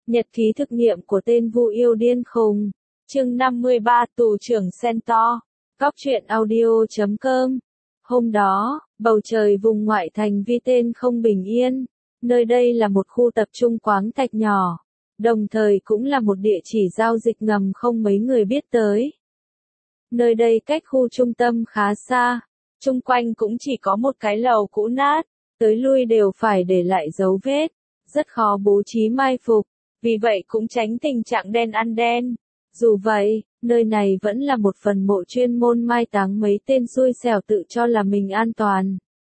Nhật ký thực nghiệm của tên Vu yêu điên khùng. Chương 53 Tù trưởng Centaur. Góc truyện audio.com. Hôm đó, bầu trời vùng ngoại thành Vi tên không bình yên. Nơi đây là một khu tập trung khoáng thạch nhỏ, đồng thời cũng là một địa chỉ giao dịch ngầm không mấy người biết tới. Nơi đây cách khu trung tâm khá xa, chung quanh cũng chỉ có một cái lầu cũ nát, tới lui đều phải để lại dấu vết, rất khó bố trí mai phục, vì vậy cũng tránh tình trạng đen ăn đen. Dù vậy, nơi này vẫn là một phần mộ chuyên môn mai táng mấy tên xui xẻo tự cho là mình an toàn.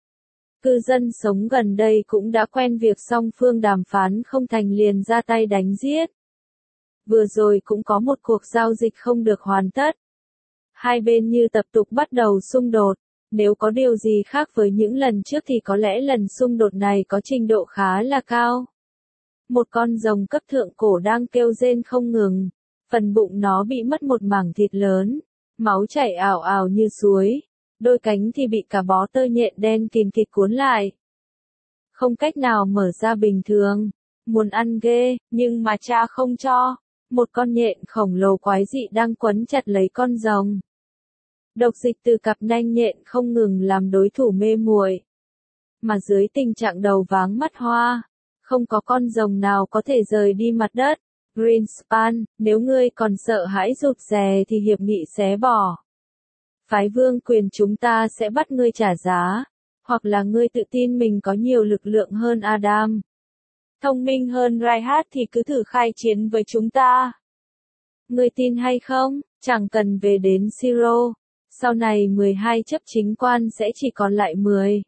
Cư dân sống gần đây cũng đã quen việc song phương đàm phán không thành liền ra tay đánh giết. Vừa rồi cũng có một cuộc giao dịch không được hoàn tất. Hai bên như tập tục bắt đầu xung đột, nếu có điều gì khác với những lần trước thì có lẽ lần xung đột này có trình độ khá là cao. Một con rồng cấp thượng cổ đang kêu rên không ngừng, phần bụng nó bị mất một mảng thịt lớn, máu chảy ào ào như suối, đôi cánh thì bị cả bó tơ nhện đen kìm kịt cuốn lại. Không cách nào mở ra bình thường, muốn ăn ghê, nhưng mà cha không cho. Một con nhện khổng lồ quái dị đang quấn chặt lấy con rồng. Độc dịch từ cặp nanh nhện không ngừng làm đối thủ mê muội. Mà dưới tình trạng đầu váng mắt hoa, không có con rồng nào có thể rời đi mặt đất. Greenspan, nếu ngươi còn sợ hãi rụt rè thì hiệp nghị xé bỏ. Phái vương quyền chúng ta sẽ bắt ngươi trả giá, hoặc là ngươi tự tin mình có nhiều lực lượng hơn Adam. Thông minh hơn Reinhardt thì cứ thử khai chiến với chúng ta. Ngươi tin hay không, chẳng cần về đến Siro. Sau này 12 chấp chính quan sẽ chỉ còn lại 10.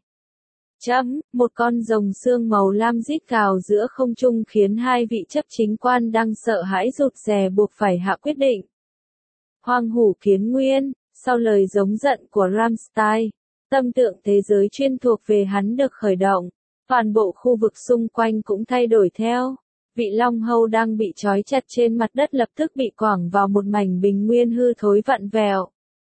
Một con rồng xương màu lam rít gào giữa không trung khiến hai vị chấp chính quan đang sợ hãi rụt rè buộc phải hạ quyết định. Hoang hủ kiến nguyên, sau lời giống giận của Ramstein, tâm tượng thế giới chuyên thuộc về hắn được khởi động. Toàn bộ khu vực xung quanh cũng thay đổi theo. Vị Long Hâu đang bị trói chặt trên mặt đất lập tức bị quẳng vào một mảnh bình nguyên hư thối vặn vẹo.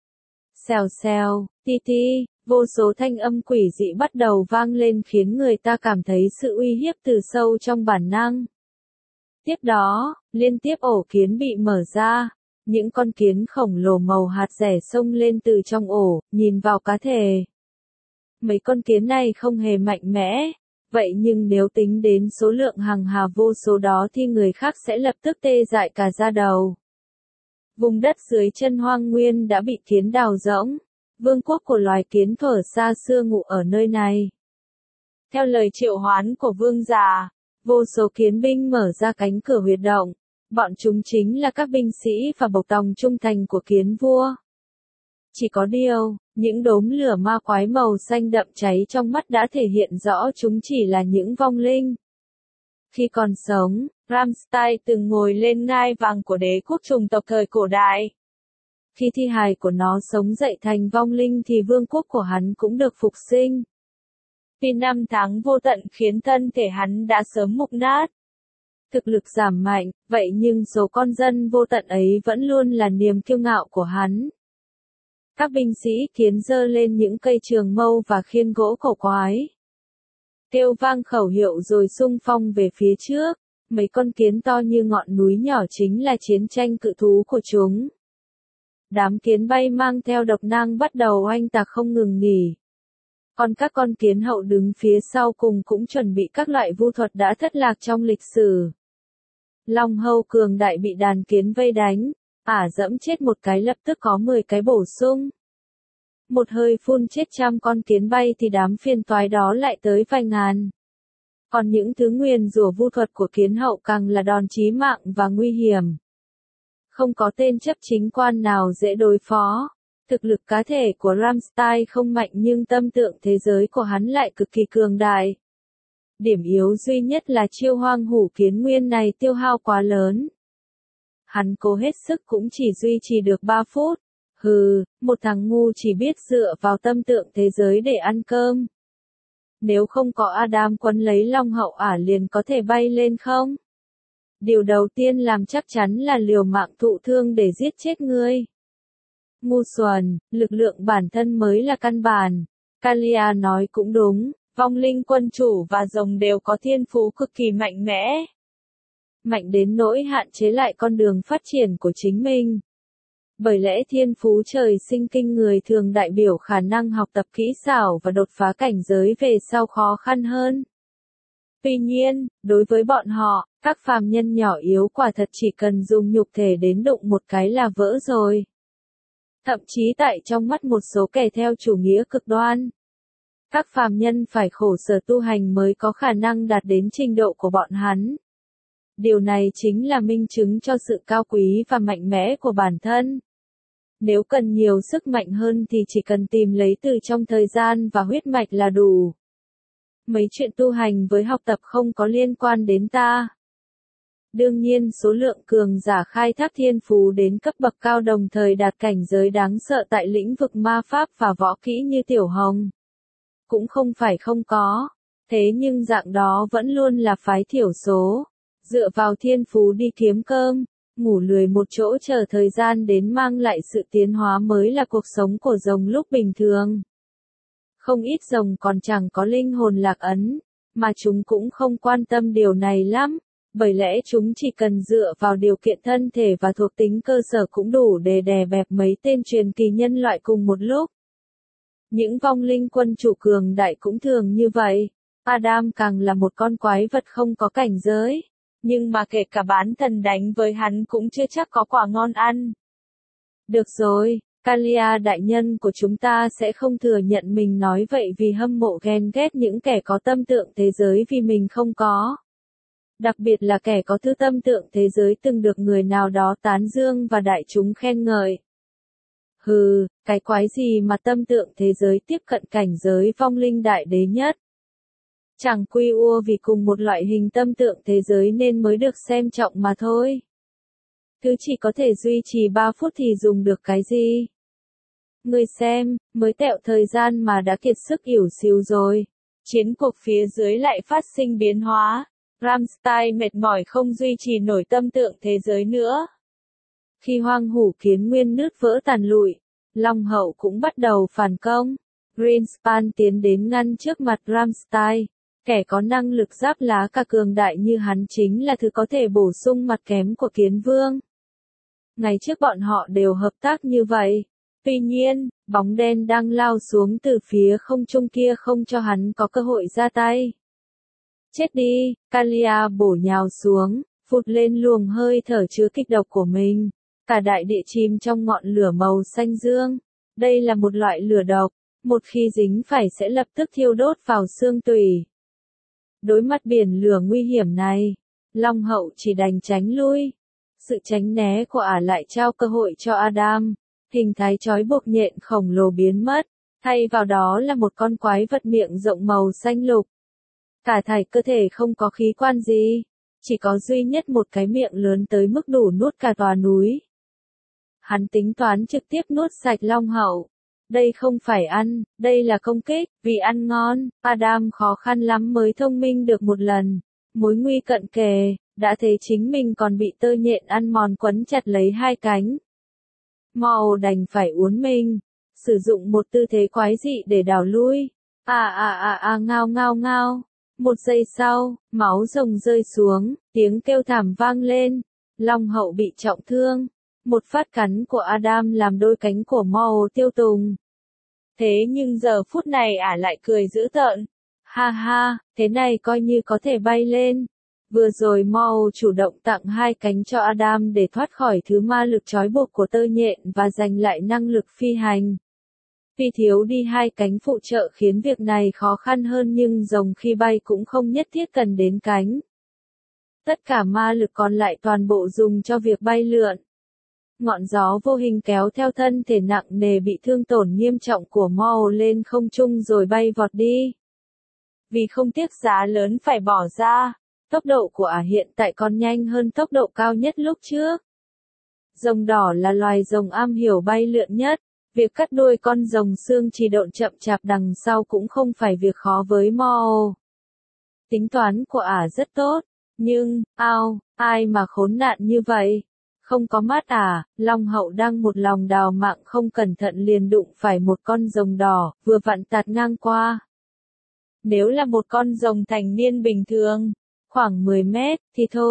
Xèo xèo, ti ti, vô số thanh âm quỷ dị bắt đầu vang lên khiến người ta cảm thấy sự uy hiếp từ sâu trong bản năng. Tiếp đó, liên tiếp ổ kiến bị mở ra. Những con kiến khổng lồ màu hạt rẻ xông lên từ trong ổ, nhìn vào cá thể. Mấy con kiến này không hề mạnh mẽ. Vậy nhưng nếu tính đến số lượng hằng hà vô số đó thì người khác sẽ lập tức tê dại cả da đầu. Vùng đất dưới chân hoang nguyên đã bị kiến đào rỗng. Vương quốc của loài kiến thuở xa xưa ngụ ở nơi này. Theo lời triệu hoán của vương già, vô số kiến binh mở ra cánh cửa huyệt động. Bọn chúng chính là các binh sĩ và bộc tòng trung thành của kiến vua. Chỉ có điều, những đốm lửa ma quái màu xanh đậm cháy trong mắt đã thể hiện rõ chúng chỉ là những vong linh. Khi còn sống, Ramstein từng ngồi lên ngai vàng của đế quốc chủng tộc thời cổ đại. Khi thi hài của nó sống dậy thành vong linh thì vương quốc của hắn cũng được phục sinh. Vì năm tháng vô tận khiến thân thể hắn đã sớm mục nát. Thực lực giảm mạnh, vậy nhưng số con dân vô tận ấy vẫn luôn là niềm kiêu ngạo của hắn. Các binh sĩ kiến giơ lên những cây trường mâu và khiên gỗ cổ quái. Kêu vang khẩu hiệu rồi xung phong về phía trước, mấy con kiến to như ngọn núi nhỏ chính là chiến tranh cự thú của chúng. Đám kiến bay mang theo độc năng bắt đầu oanh tạc không ngừng nghỉ. Còn các con kiến hậu đứng phía sau cùng cũng chuẩn bị các loại vu thuật đã thất lạc trong lịch sử. Long Hâu cường đại bị đàn kiến vây đánh, dẫm chết một cái lập tức có 10 cái bổ sung. Một hơi phun chết trăm con kiến bay thì đám phiền toái đó lại tới vài ngàn. Còn những thứ nguyền rủa vu thuật của kiến hậu càng là đòn chí mạng và nguy hiểm. Không có tên chấp chính quan nào dễ đối phó. Thực lực cá thể của Ramstein không mạnh nhưng tâm tượng thế giới của hắn lại cực kỳ cường đại. Điểm yếu duy nhất là chiêu hoang hủ kiến nguyên này tiêu hao quá lớn. Hắn cố hết sức cũng chỉ duy trì được 3 phút. Một thằng ngu chỉ biết dựa vào tâm tượng thế giới để ăn cơm. Nếu không có Adam quấn lấy Long Hậu liền có thể bay lên không? Điều đầu tiên làm chắc chắn là liều mạng thụ thương để giết chết ngươi. Ngu xuẩn, lực lượng bản thân mới là căn bản. Kalia nói cũng đúng, vong linh quân chủ và rồng đều có thiên phú cực kỳ mạnh mẽ. mạnh đến nỗi hạn chế lại con đường phát triển của chính mình. Bởi lẽ thiên phú trời sinh kinh người thường đại biểu khả năng học tập kỹ xảo và đột phá cảnh giới về sau khó khăn hơn. Tuy nhiên, đối với bọn họ, các phàm nhân nhỏ yếu quả thật chỉ cần dùng nhục thể đến đụng một cái là vỡ rồi. Thậm chí tại trong mắt một số kẻ theo chủ nghĩa cực đoan, các phàm nhân phải khổ sở tu hành mới có khả năng đạt đến trình độ của bọn hắn. Điều này chính là minh chứng cho sự cao quý và mạnh mẽ của bản thân. Nếu cần nhiều sức mạnh hơn thì chỉ cần tìm lấy từ trong thời gian và huyết mạch là đủ. Mấy chuyện tu hành với học tập không có liên quan đến ta. Đương nhiên số lượng cường giả khai thác thiên phú đến cấp bậc cao đồng thời đạt cảnh giới đáng sợ tại lĩnh vực ma pháp và võ kỹ như Tiểu Hồng cũng không phải không có. Thế nhưng dạng đó vẫn luôn là phái thiểu số. Dựa vào thiên phú đi kiếm cơm, ngủ lười một chỗ chờ thời gian đến mang lại sự tiến hóa mới là cuộc sống của rồng lúc bình thường. Không ít rồng còn chẳng có linh hồn lạc ấn, mà chúng cũng không quan tâm điều này lắm, bởi lẽ chúng chỉ cần dựa vào điều kiện thân thể và thuộc tính cơ sở cũng đủ để đè bẹp mấy tên truyền kỳ nhân loại cùng một lúc. Những vong linh quân chủ cường đại cũng thường như vậy. Adam càng là một con quái vật không có cảnh giới. Nhưng mà kể cả bán thần đánh với hắn cũng chưa chắc có quả ngon ăn. Được rồi, Kalia đại nhân của chúng ta sẽ không thừa nhận mình nói vậy vì hâm mộ ghen ghét những kẻ có tâm tượng thế giới vì mình không có. Đặc biệt là kẻ có thứ tâm tượng thế giới từng được người nào đó tán dương và đại chúng khen ngợi. Hừ, cái quái gì mà tâm tượng thế giới tiếp cận cảnh giới vong linh đại đế nhất. Chẳng quy ua vì cùng một loại hình tâm tượng thế giới nên mới được xem trọng mà thôi. Thứ chỉ có thể duy trì 3 phút thì dùng được cái gì? Người xem, mới tẹo thời gian mà đã kiệt sức ỉu xìu rồi. Chiến cuộc phía dưới lại phát sinh biến hóa. Rammstein mệt mỏi không duy trì nổi tâm tượng thế giới nữa. Khi hoang hủ kiến nguyên nứt vỡ tàn lụi, Long Hậu cũng bắt đầu phản công. Greenspan tiến đến ngăn trước mặt Rammstein. Kẻ có năng lực giáp lá cả cường đại như hắn chính là thứ có thể bổ sung mặt kém của Kiến Vương. Ngày trước bọn họ đều hợp tác như vậy. Tuy nhiên, bóng đen đang lao xuống từ phía không trung kia không cho hắn có cơ hội ra tay. Chết đi, Kalia bổ nhào xuống, phụt lên luồng hơi thở chứa kịch độc của mình. Cả đại địa chìm trong ngọn lửa màu xanh dương. Đây là một loại lửa độc, một khi dính phải sẽ lập tức thiêu đốt vào xương tủy. Đối mặt biển lửa nguy hiểm này, Long Hậu chỉ đành tránh lui. Sự tránh né của ả lại trao cơ hội cho Adam. Hình thái trói buộc nhện khổng lồ biến mất, thay vào đó là một con quái vật miệng rộng màu xanh lục. Cả thảy cơ thể không có khí quan gì, chỉ có duy nhất một cái miệng lớn tới mức đủ nuốt cả tòa núi. Hắn tính toán trực tiếp nuốt sạch Long Hậu. Đây không phải ăn, đây là công kích, vì ăn ngon, Adam khó khăn lắm mới thông minh được một lần. Mối nguy cận kề, đã thấy chính mình còn bị tơ nhện ăn mòn quấn chặt lấy hai cánh. Mao đành phải uốn mình, sử dụng một tư thế quái dị để đảo lui. Ngao ngao ngao. Một giây sau, máu rồng rơi xuống, tiếng kêu thảm vang lên. Long Hậu bị trọng thương. Một phát cắn của Adam làm đôi cánh của Mao tiêu tùng. Thế nhưng giờ phút này ả lại cười dữ tợn. Ha ha, thế này coi như có thể bay lên. Vừa rồi Mao chủ động tặng hai cánh cho Adam để thoát khỏi thứ ma lực trói buộc của tơ nhện và giành lại năng lực phi hành. Tuy thiếu đi hai cánh phụ trợ khiến việc này khó khăn hơn nhưng rồng khi bay cũng không nhất thiết cần đến cánh. Tất cả ma lực còn lại toàn bộ dùng cho việc bay lượn. Ngọn gió vô hình kéo theo thân thể nặng nề bị thương tổn nghiêm trọng của Mao lên không trung rồi bay vọt đi. Vì không tiếc giá lớn phải bỏ ra, tốc độ của ả hiện tại còn nhanh hơn tốc độ cao nhất lúc trước. Rồng đỏ là loài rồng am hiểu bay lượn nhất, việc cắt đuôi con rồng xương chỉ độn chậm chạp đằng sau cũng không phải việc khó với Mao. Tính toán của ả rất tốt, nhưng, ai mà khốn nạn như vậy? Không có mắt à, Long Hậu đang một lòng đào mạng không cẩn thận liền đụng phải một con rồng đỏ, vừa vặn tạt ngang qua. Nếu là một con rồng thành niên bình thường, khoảng 10 mét, thì thôi,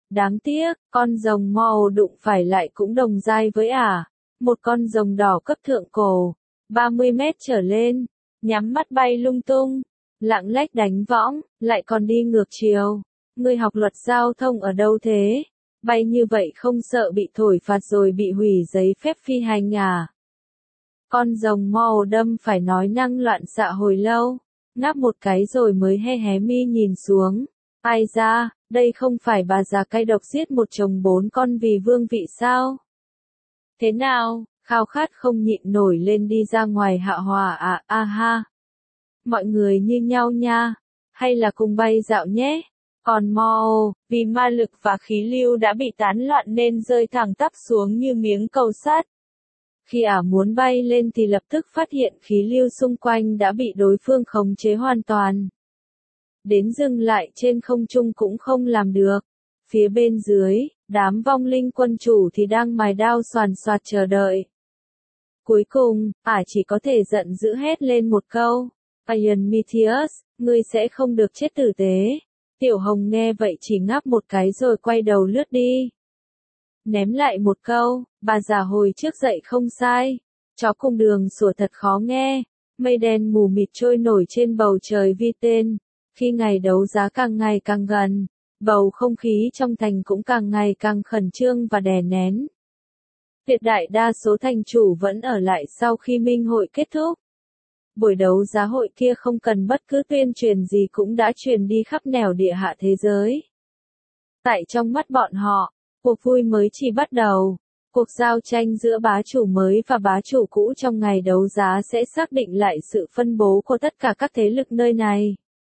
Đáng tiếc, con rồng Maul đụng phải lại cũng đồng giai với một con rồng đỏ cấp thượng cổ, 30 mét trở lên, nhắm mắt bay lung tung, lạng lách đánh võng, lại còn đi ngược chiều. Ngươi học luật giao thông ở đâu thế? Bay như vậy không sợ bị thổi phạt rồi bị hủy giấy phép phi hành à? Con rồng Maul đâm phải nói năng loạn xạ hồi lâu, ngáp một cái rồi mới hé hé mi nhìn xuống. Ai ra, đây không phải bà già cay độc giết một chồng 4 con vì vương vị sao? Thế nào, khao khát không nhịn nổi lên đi ra ngoài hạ hòa à, ha. Mọi người như nhau nha, hay là cùng bay dạo nhé. Còn Maul, vì ma lực và khí lưu đã bị tán loạn nên rơi thẳng tắp xuống như miếng cầu sắt. Khi muốn bay lên thì lập tức phát hiện khí lưu xung quanh đã bị đối phương khống chế hoàn toàn. Đến dừng lại trên không trung cũng không làm được. Phía bên dưới, đám vong linh quân chủ thì đang mài đao xoàn xoạt chờ đợi. Cuối cùng, chỉ có thể giận dữ hét lên một câu. Iron Meteus, ngươi sẽ không được chết tử tế. Tiểu Hồng nghe vậy chỉ ngáp một cái rồi quay đầu lướt đi. Ném lại một câu, bà già hồi trước dậy không sai. Chó cùng đường sủa thật khó nghe. Mây đen mù mịt trôi nổi trên bầu trời vi tên. Khi ngày đấu giá càng ngày càng gần, bầu không khí trong thành cũng càng ngày càng khẩn trương và đè nén. Tuyệt đại đa số thành chủ vẫn ở lại sau khi minh hội kết thúc. Buổi đấu giá hội kia không cần bất cứ tuyên truyền gì cũng đã truyền đi khắp nẻo địa hạ thế giới. Tại trong mắt bọn họ, cuộc vui mới chỉ bắt đầu. Cuộc giao tranh giữa bá chủ mới và bá chủ cũ trong ngày đấu giá sẽ xác định lại sự phân bố của tất cả các thế lực nơi này.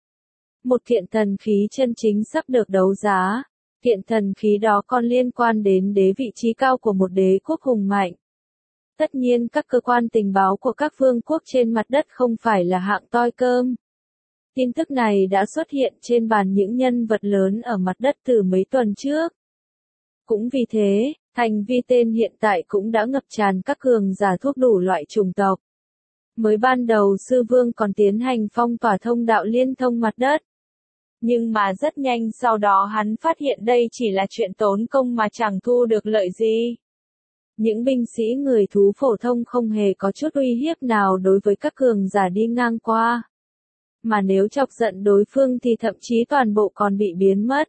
Một kiện thần khí chân chính sắp được đấu giá. Kiện thần khí đó còn liên quan đến đế vị trí cao của một đế quốc hùng mạnh. Tất nhiên các cơ quan tình báo của các vương quốc trên mặt đất không phải là hạng toi cơm. Tin tức này đã xuất hiện trên bàn những nhân vật lớn ở mặt đất từ mấy tuần trước. Cũng vì thế, thành Vi Tên hiện tại cũng đã ngập tràn các cường giả thuốc đủ loại chủng tộc. Mới ban đầu sư vương còn tiến hành phong tỏa thông đạo liên thông mặt đất. Nhưng mà rất nhanh sau đó hắn phát hiện đây chỉ là chuyện tốn công mà chẳng thu được lợi gì. Những binh sĩ người thú phổ thông không hề có chút uy hiếp nào đối với các cường giả đi ngang qua. Mà nếu chọc giận đối phương thì thậm chí toàn bộ còn bị biến mất.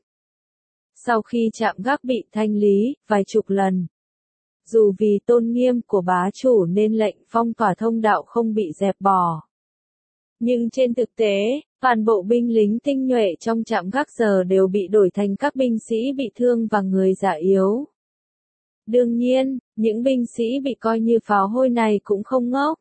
Sau khi trạm gác bị thanh lý, vài chục lần. Dù vì tôn nghiêm của bá chủ nên lệnh phong tỏa thông đạo không bị dẹp bỏ. Nhưng trên thực tế, toàn bộ binh lính tinh nhuệ trong trạm gác giờ đều bị đổi thành các binh sĩ bị thương và người già yếu. Đương nhiên, những binh sĩ bị coi như pháo hôi này cũng không ngốc.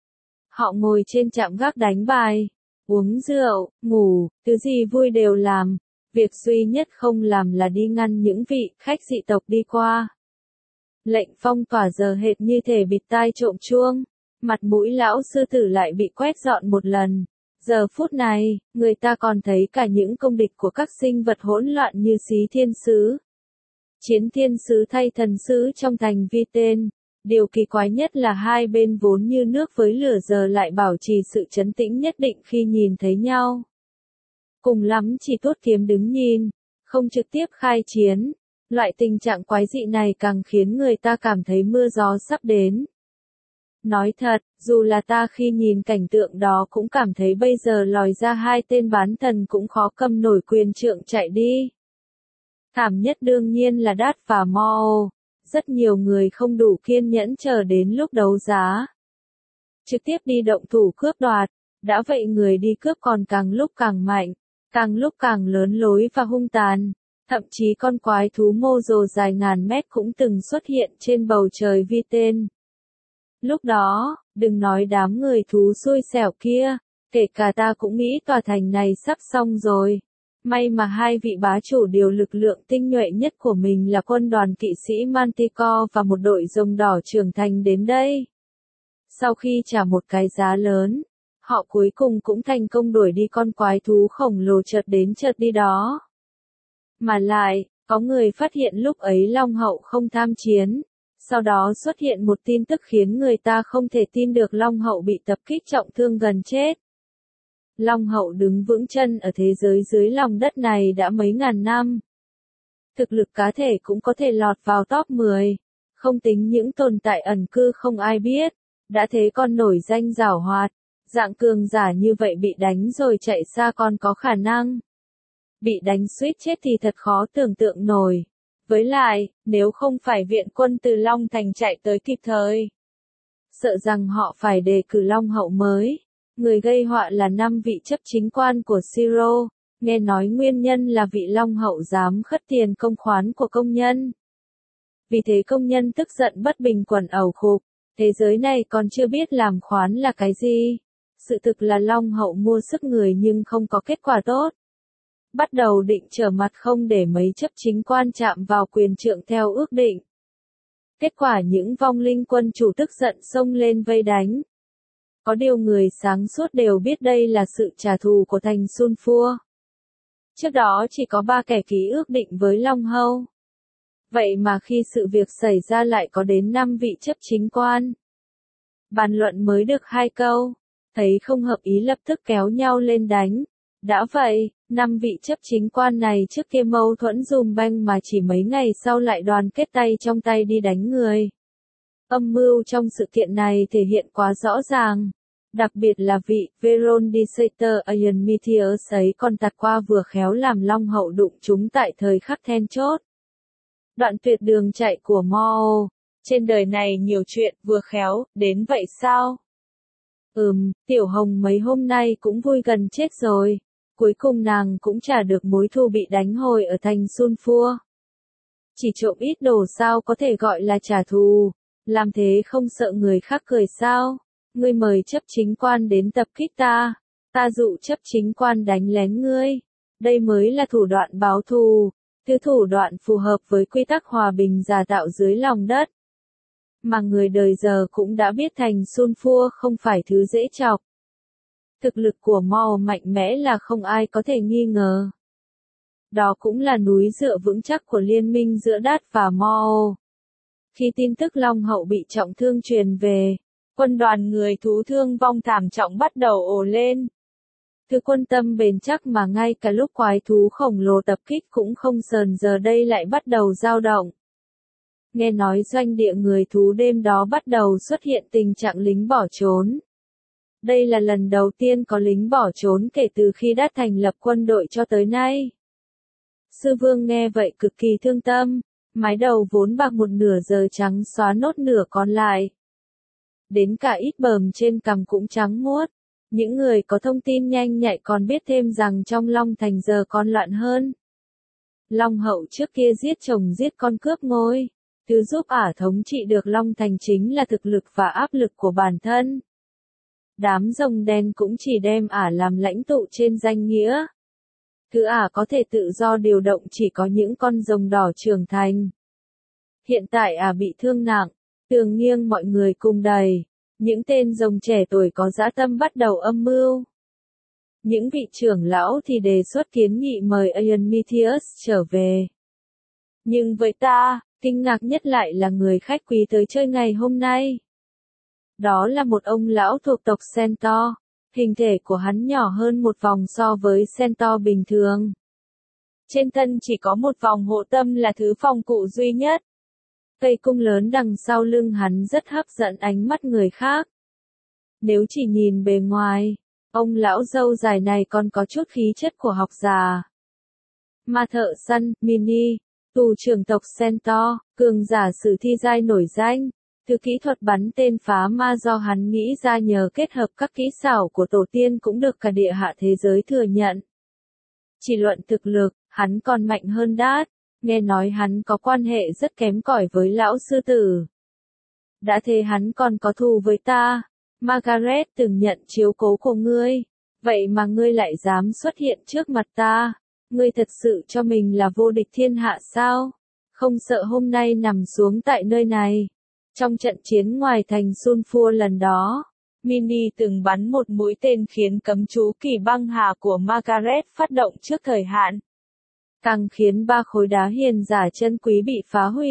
Họ ngồi trên trạm gác đánh bài, uống rượu, ngủ, thứ gì vui đều làm. Việc duy nhất không làm là đi ngăn những vị khách dị tộc đi qua. Lệnh phong tỏa giờ hệt như thể bịt tai trộm chuông. Mặt mũi lão sư tử lại bị quét dọn một lần. Giờ phút này, người ta còn thấy cả những công địch của các sinh vật hỗn loạn như Xí Thiên Sứ. Chiến Thiên Sứ thay thần sứ trong thành Vi Tên. Điều kỳ quái nhất là hai bên vốn như nước với lửa giờ lại bảo trì sự trấn tĩnh nhất định khi nhìn thấy nhau. Cùng lắm chỉ tuốt kiếm đứng nhìn, không trực tiếp khai chiến. Loại tình trạng quái dị này càng khiến người ta cảm thấy mưa gió sắp đến. Nói thật, dù là ta khi nhìn cảnh tượng đó cũng cảm thấy bây giờ lòi ra hai tên bán thần cũng khó cầm nổi quyền trượng chạy đi. Thảm nhất đương nhiên là Đát và Maul. Rất nhiều người không đủ kiên nhẫn chờ đến lúc đấu giá. Trực tiếp đi động thủ cướp đoạt. Đã vậy người đi cướp còn càng lúc càng mạnh, càng lúc càng lớn lối và hung tàn. Thậm chí con quái thú mô rồ dài ngàn mét cũng từng xuất hiện trên bầu trời Vi Tên. Lúc đó, đừng nói đám người thú xui xẻo kia, kể cả ta cũng nghĩ tòa thành này sắp xong rồi. May mà hai vị bá chủ điều lực lượng tinh nhuệ nhất của mình là quân đoàn kỵ sĩ Manticore và một đội rồng đỏ trưởng thành đến đây. Sau khi trả một cái giá lớn, họ cuối cùng cũng thành công đuổi đi con quái thú khổng lồ chợt đến chợt đi đó. Mà lại, có người phát hiện lúc ấy Long Hậu không tham chiến. Sau đó xuất hiện một tin tức khiến người ta không thể tin được Long Hậu bị tập kích trọng thương gần chết. Long Hậu đứng vững chân ở thế giới dưới lòng đất này đã mấy ngàn năm. Thực lực cá thể cũng có thể lọt vào top 10, không tính những tồn tại ẩn cư không ai biết, đã thế còn nổi danh giảo hoạt, dạng cường giả như vậy bị đánh rồi chạy xa còn có khả năng. Bị đánh suýt chết thì thật khó tưởng tượng nổi. Với lại, nếu không phải viện quân từ Long Thành chạy tới kịp thời, sợ rằng họ phải đề cử Long Hậu mới. Người gây họa là 5 vị chấp chính quan của Siro, nghe nói nguyên nhân là vị Long Hậu dám khất tiền công khoán của công nhân. Vì thế công nhân tức giận bất bình quần ẩu khục, thế giới này còn chưa biết làm khoán là cái gì. Sự thực là Long Hậu mua sức người nhưng không có kết quả tốt. Bắt đầu định trở mặt không để mấy chấp chính quan chạm vào quyền trượng theo ước định. Kết quả những vong linh quân chủ tức giận xông lên vây đánh. Có điều người sáng suốt đều biết đây là sự trả thù của thành Sun Phua. Trước đó chỉ có 3 kẻ ký ước định với Long Hậu. Vậy mà khi sự việc xảy ra lại có đến 5 vị chấp chính quan. Bàn luận mới được 2 câu, thấy không hợp ý lập tức kéo nhau lên đánh. Đã vậy, 5 vị chấp chính quan này trước kia mâu thuẫn dùm beng mà chỉ mấy ngày sau lại đoàn kết tay trong tay đi đánh người. Âm mưu trong sự kiện này thể hiện quá rõ ràng. Đặc biệt là vị Veron Dictator Ian Mithius ấy còn tạt qua vừa khéo làm Long Hậu đụng chúng tại thời khắc then chốt. Đoạn tuyệt đường chạy của Mo. Trên đời này nhiều chuyện vừa khéo, đến vậy sao? Tiểu Hồng mấy hôm nay cũng vui gần chết rồi. Cuối cùng nàng cũng trả được mối thù bị đánh hồi ở thành Sun Phua. Chỉ trộm ít đồ sao có thể gọi là trả thù, làm thế không sợ người khác cười sao? Ngươi mời chấp chính quan đến tập kích ta, ta dụ chấp chính quan đánh lén ngươi. Đây mới là thủ đoạn báo thù, thứ thủ đoạn phù hợp với quy tắc hòa bình giả tạo dưới lòng đất. Mà người đời giờ cũng đã biết thành Sun Phua không phải thứ dễ chọc. Thực lực của Mo mạnh mẽ là không ai có thể nghi ngờ. Đó cũng là núi dựa vững chắc của liên minh giữa Đát và Mo. Khi tin tức Long Hậu bị trọng thương truyền về, quân đoàn người thú thương vong thảm trọng bắt đầu ồ lên. Thứ quân tâm bền chắc mà ngay cả lúc quái thú khổng lồ tập kích cũng không sờn giờ đây lại bắt đầu dao động. Nghe nói doanh địa người thú đêm đó bắt đầu xuất hiện tình trạng lính bỏ trốn. Đây là lần đầu tiên có lính bỏ trốn kể từ khi đã thành lập quân đội cho tới nay. Sư vương nghe vậy cực kỳ thương tâm, mái đầu vốn bạc một nửa giờ trắng xóa nốt nửa còn lại. Đến cả ít bờm trên cằm cũng trắng muốt. Những người có thông tin nhanh nhạy còn biết thêm rằng trong Long Thành giờ còn loạn hơn. Long Hậu trước kia giết chồng giết con cướp ngôi. Thứ giúp ả thống trị được Long Thành chính là thực lực và áp lực của bản thân. Đám rồng đen cũng chỉ đem ả làm lãnh tụ trên danh nghĩa. Thứ ả có thể tự do điều động chỉ có những con rồng đỏ trưởng thành. Hiện tại ả bị thương nặng, tường nghiêng mọi người cùng đầy. Những tên rồng trẻ tuổi có dã tâm bắt đầu âm mưu. Những vị trưởng lão thì đề xuất kiến nghị mời Ian Mithius trở về. Nhưng với ta, kinh ngạc nhất lại là người khách quý tới chơi ngày hôm nay. Đó là một ông lão thuộc tộc Centaur, hình thể của hắn nhỏ hơn một vòng so với Centaur bình thường. Trên thân chỉ có một vòng hộ tâm là thứ phòng cụ duy nhất. Cây cung lớn đằng sau lưng hắn rất hấp dẫn ánh mắt người khác. Nếu chỉ nhìn bề ngoài, ông lão râu dài này còn có chút khí chất của học già. Ma thợ săn, Mini, tù trưởng tộc Centaur, cường giả sử thi giai nổi danh. Thứ kỹ thuật bắn tên phá ma do hắn nghĩ ra nhờ kết hợp các kỹ xảo của tổ tiên cũng được cả địa hạ thế giới thừa nhận. Chỉ luận thực lực, hắn còn mạnh hơn Đát. Nghe nói hắn có quan hệ rất kém cỏi với lão sư tử. Đã thế hắn còn có thù với ta. Margaret từng nhận chiếu cố của ngươi. Vậy mà ngươi lại dám xuất hiện trước mặt ta. Ngươi thật sự cho mình là vô địch thiên hạ sao? Không sợ hôm nay nằm xuống tại nơi này. Trong trận chiến ngoài thành Sun Phua lần đó, Mini từng bắn một mũi tên khiến cấm chú kỳ băng hà của Margaret phát động trước thời hạn. Càng khiến 3 khối đá hiền giả chân quý bị phá hủy.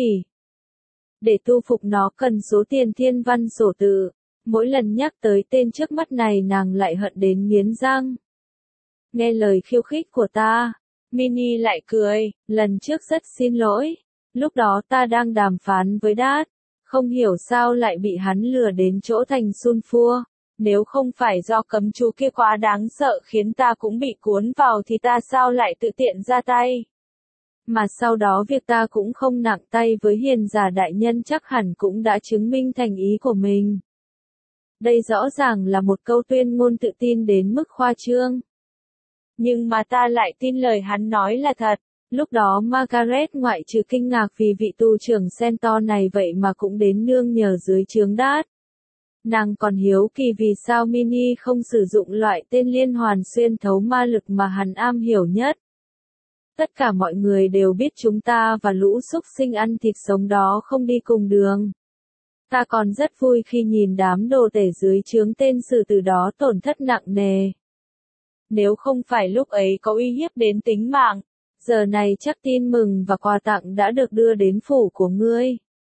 Để tu phục nó cần số tiền thiên văn sổ tự. Mỗi lần nhắc tới tên trước mắt này nàng lại hận đến nghiến răng. Nghe lời khiêu khích của ta, Mini lại cười, lần trước rất xin lỗi. Lúc đó ta đang đàm phán với Dad. Không hiểu sao lại bị hắn lừa đến chỗ thành Sunfua. Nếu không phải do cấm chú kia quá đáng sợ khiến ta cũng bị cuốn vào thì ta sao lại tự tiện ra tay. Mà sau đó việc ta cũng không nặng tay với hiền giả đại nhân chắc hẳn cũng đã chứng minh thành ý của mình. Đây rõ ràng là một câu tuyên ngôn tự tin đến mức khoa trương. Nhưng mà ta lại tin lời hắn nói là thật. Lúc đó Margaret ngoại trừ kinh ngạc vì vị tù trưởng Centaur này vậy mà cũng đến nương nhờ dưới trướng Dad. Nàng còn hiếu kỳ vì sao Mini không sử dụng loại tên liên hoàn xuyên thấu ma lực mà hắn am hiểu nhất. Tất cả mọi người đều biết chúng ta và lũ súc sinh ăn thịt sống đó không đi cùng đường. Ta còn rất vui khi nhìn đám đồ tể dưới trướng tên sử tử đó tổn thất nặng nề. Nếu không phải lúc ấy có uy hiếp đến tính mạng, giờ này chắc tin mừng và quà tặng đã được đưa đến phủ của ngươi.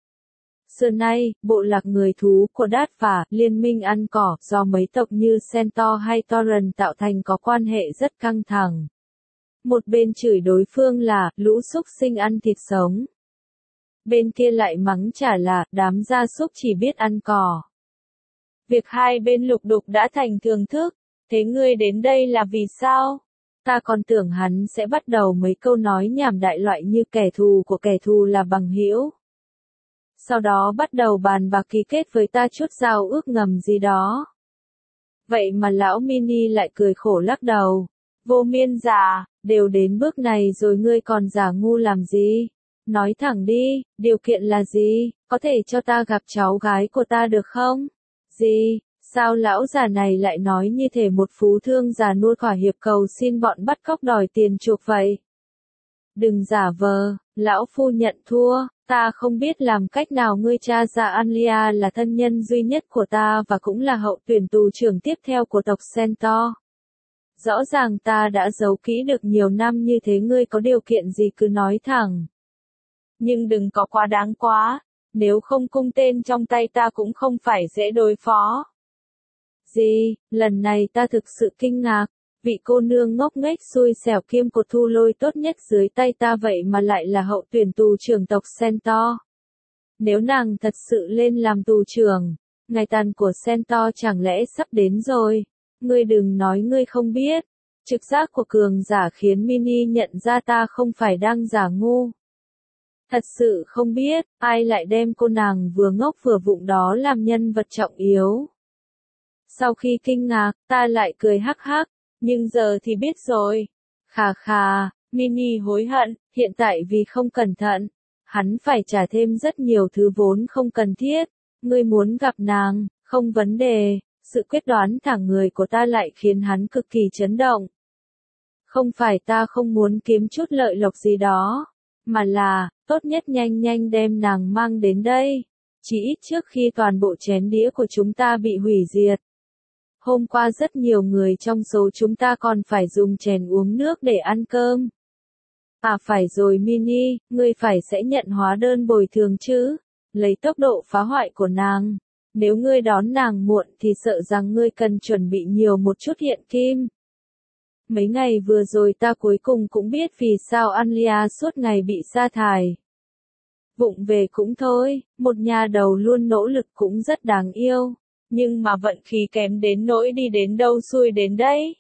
Xưa nay, bộ lạc người thú của Dad và Liên minh ăn cỏ do mấy tộc như Centaur hay Tauren tạo thành có quan hệ rất căng thẳng. Một bên chửi đối phương là lũ súc sinh ăn thịt sống. Bên kia lại mắng trả là đám gia súc chỉ biết ăn cỏ. Việc hai bên lục đục đã thành thường thức. Thế ngươi đến đây là vì sao? Ta còn tưởng hắn sẽ bắt đầu mấy câu nói nhảm đại loại như kẻ thù của kẻ thù là bằng hữu. Sau đó bắt đầu bàn bạc ký kết với ta chút giao ước ngầm gì đó. Vậy mà lão Mini lại cười khổ lắc đầu. Vô miên già, đều đến bước này rồi ngươi còn giả ngu làm gì? Nói thẳng đi, điều kiện là gì? Có thể cho ta gặp cháu gái của ta được không? Gì? Sao lão già này lại nói như thể một phú thương già nua khỏi hiệp cầu xin bọn bắt cóc đòi tiền chuộc vậy? Đừng giả vờ, lão phu nhận thua, ta không biết làm cách nào ngươi cha già Anlia là thân nhân duy nhất của ta và cũng là hậu tuyển tù trưởng tiếp theo của tộc Centaur. Rõ ràng ta đã giấu kỹ được nhiều năm như thế ngươi có điều kiện gì cứ nói thẳng. Nhưng đừng có quá đáng quá, nếu không cung tên trong tay ta cũng không phải dễ đối phó. Gì, lần này ta thực sự kinh ngạc, vị cô nương ngốc nghếch xui xẻo kim cột thu lôi tốt nhất dưới tay ta vậy mà lại là hậu tuyển tù trưởng tộc Centaur. Nếu nàng thật sự lên làm tù trưởng, ngày tàn của Centaur chẳng lẽ sắp đến rồi, ngươi đừng nói ngươi không biết. Trực giác của cường giả khiến Mini nhận ra ta không phải đang giả ngu. Thật sự không biết, ai lại đem cô nàng vừa ngốc vừa vụng đó làm nhân vật trọng yếu. Sau khi kinh ngạc, ta lại cười hắc hắc, nhưng giờ thì biết rồi. Khà khà, Mini hối hận, hiện tại vì không cẩn thận, hắn phải trả thêm rất nhiều thứ vốn không cần thiết. Ngươi muốn gặp nàng, không vấn đề, sự quyết đoán thẳng người của ta lại khiến hắn cực kỳ chấn động. Không phải ta không muốn kiếm chút lợi lộc gì đó, mà là, tốt nhất nhanh nhanh đem nàng mang đến đây, chỉ ít trước khi toàn bộ chén đĩa của chúng ta bị hủy diệt. Hôm qua rất nhiều người trong số chúng ta còn phải dùng chén uống nước để ăn cơm. À phải rồi Mini, ngươi phải sẽ nhận hóa đơn bồi thường chứ, lấy tốc độ phá hoại của nàng. Nếu ngươi đón nàng muộn thì sợ rằng ngươi cần chuẩn bị nhiều một chút hiện kim. Mấy ngày vừa rồi ta cuối cùng cũng biết vì sao Anlia suốt ngày bị sa thải. Vụng về cũng thôi, một nhà đầu luôn nỗ lực cũng rất đáng yêu. Nhưng mà vận khí kém đến nỗi đi đến đâu xui đến đấy.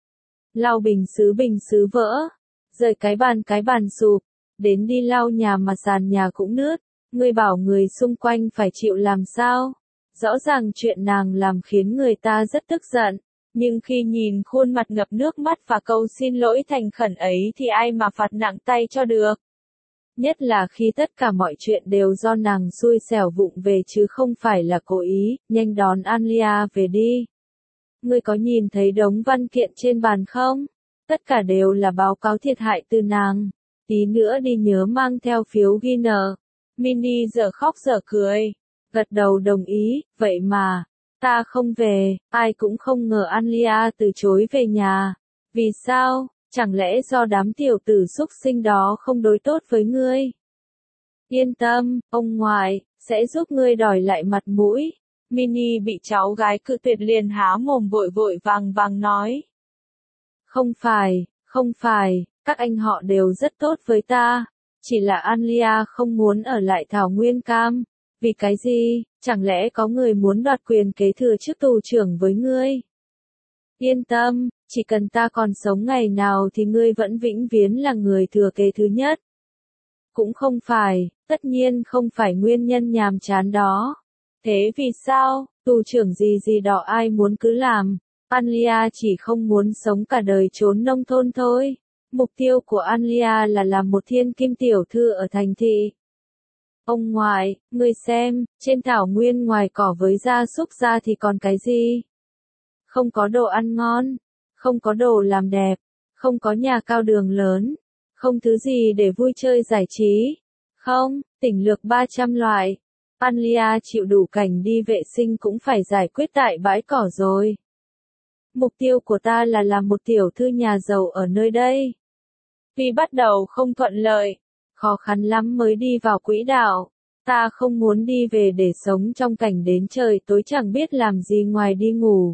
Lau bình sứ vỡ. Rời cái bàn sụp. Đến đi lau nhà mà sàn nhà cũng nứt. Ngươi bảo người xung quanh phải chịu làm sao? Rõ ràng chuyện nàng làm khiến người ta rất tức giận. Nhưng khi nhìn khuôn mặt ngập nước mắt và câu xin lỗi thành khẩn ấy thì ai mà phạt nặng tay cho được. Nhất là khi tất cả mọi chuyện đều do nàng xui xẻo vụng về chứ không phải là cố ý, nhanh đón Anlia về đi. Ngươi có nhìn thấy đống văn kiện trên bàn không? Tất cả đều là báo cáo thiệt hại từ nàng. Tí nữa đi nhớ mang theo phiếu ghi nợ. Mini giờ khóc giờ cười. Gật đầu đồng ý, vậy mà, ta không về, ai cũng không ngờ Anlia từ chối về nhà. Vì sao? Chẳng lẽ do đám tiểu tử xúc sinh đó không đối tốt với ngươi? Yên tâm, ông ngoại, sẽ giúp ngươi đòi lại mặt mũi. Mini bị cháu gái cự tuyệt liền há mồm vội vàng nói. Không phải, Các anh họ đều rất tốt với ta. Chỉ là Alia không muốn ở lại Thảo Nguyên Cam. Vì cái gì? Chẳng lẽ có người muốn đoạt quyền kế thừa chức tù trưởng với ngươi? Yên tâm, chỉ cần ta còn sống ngày nào thì ngươi vẫn vĩnh viễn là người thừa kế thứ nhất. Cũng không phải, tất nhiên không phải nguyên nhân nhàm chán đó. Thế vì sao, tù trưởng gì gì đó ai muốn cứ làm, Alia chỉ không muốn sống cả đời trốn nông thôn thôi. Mục tiêu của Alia là làm một thiên kim tiểu thư ở thành thị. Ông ngoại, ngươi xem, trên thảo nguyên ngoài cỏ với gia súc ra thì còn cái gì? Không có đồ ăn ngon, không có đồ làm đẹp, không có nhà cao đường lớn, không thứ gì để vui chơi giải trí. Không, tỉnh lược 300 loại. Alia chịu đủ cảnh đi vệ sinh cũng phải giải quyết tại bãi cỏ rồi. Mục tiêu của ta là làm một tiểu thư nhà giàu ở nơi đây. Vì bắt đầu không thuận lợi, khó khăn lắm mới đi vào quỹ đạo. Ta không muốn đi về để sống trong cảnh đến trời tối chẳng biết làm gì ngoài đi ngủ.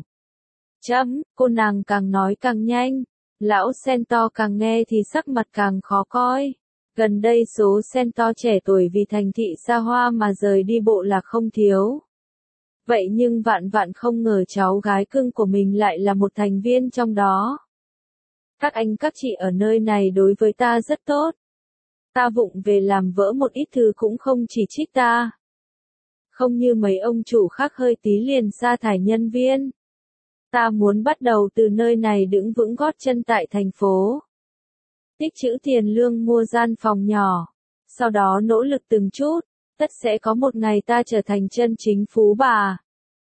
Cô nàng càng nói càng nhanh. Lão Centaur càng nghe thì sắc mặt càng khó coi. Gần đây số Centaur trẻ tuổi vì thành thị xa hoa mà rời đi bộ là không thiếu. Vậy nhưng vạn vạn không ngờ cháu gái cưng của mình lại là một thành viên trong đó. Các anh các chị ở nơi này đối với ta rất tốt. Ta vụng về làm vỡ một ít thứ cũng không chỉ trích ta. Không như mấy ông chủ khác hơi tí liền sa thải nhân viên. Ta muốn bắt đầu từ nơi này đứng vững gót chân tại thành phố. Tích trữ tiền lương mua gian phòng nhỏ. Sau đó nỗ lực từng chút, tất sẽ có một ngày ta trở thành chân chính phú bà.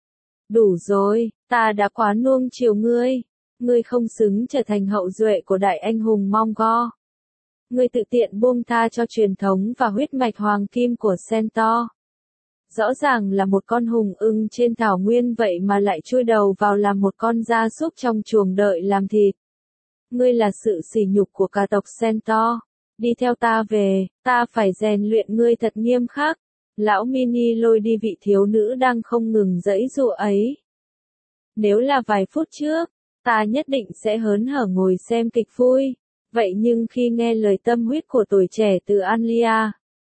Đủ rồi, ta đã quá nuông chiều ngươi. Ngươi không xứng trở thành hậu duệ của đại anh hùng Mongol. Ngươi tự tiện buông tha cho truyền thống và huyết mạch hoàng kim của Centaur. Rõ ràng là một con hùng ưng trên thảo nguyên vậy mà lại chui đầu vào làm một con gia súc trong chuồng đợi làm thịt. Ngươi là sự sỉ nhục của cả tộc Centaur. Đi theo ta về, ta phải rèn luyện ngươi thật nghiêm khắc. Lão Mini lôi đi vị thiếu nữ đang không ngừng giãy giụa ấy. Nếu là vài phút trước, ta nhất định sẽ hớn hở ngồi xem kịch vui. Vậy nhưng khi nghe lời tâm huyết của tuổi trẻ từ Alia,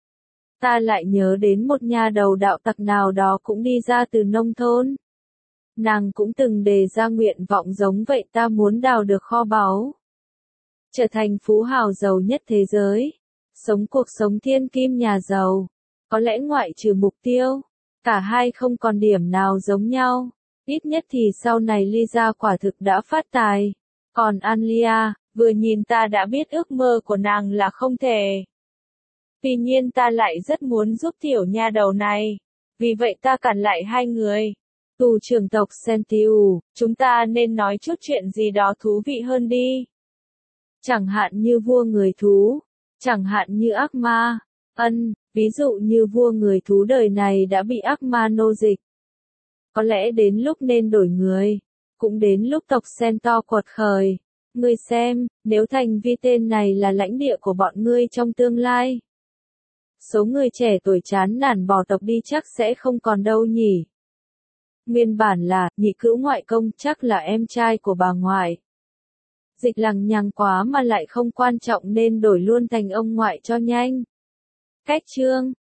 ta lại nhớ đến một nhà đầu đạo tặc nào đó cũng đi ra từ nông thôn. Nàng cũng từng đề ra nguyện vọng giống vậy, ta muốn đào được kho báu. Trở thành phú hào giàu nhất thế giới. Sống cuộc sống thiên kim nhà giàu. Có lẽ ngoại trừ mục tiêu, cả hai không còn điểm nào giống nhau. Ít nhất thì sau này Lisa quả thực đã phát tài. Còn Alia, vừa nhìn ta đã biết ước mơ của nàng là không thể. Tuy nhiên ta lại rất muốn giúp tiểu nha đầu này. Vì vậy ta cản lại hai người. Tù trưởng tộc Sentiu, chúng ta nên nói chút chuyện gì đó thú vị hơn đi. Chẳng hạn như vua người thú. Chẳng hạn như ác ma. Ví dụ như vua người thú đời này đã bị ác ma nô dịch. Có lẽ đến lúc nên đổi người. Cũng đến lúc tộc Centaur quật khởi. Ngươi xem, nếu thành vi tên này là lãnh địa của bọn ngươi trong tương lai. Số người trẻ tuổi chán nản bỏ tộc đi chắc sẽ không còn đâu nhỉ. Nguyên bản là, nhị cữu ngoại công chắc là em trai của bà ngoại. Dịch lằng nhằng quá mà lại không quan trọng nên đổi luôn thành ông ngoại cho nhanh. Cách chương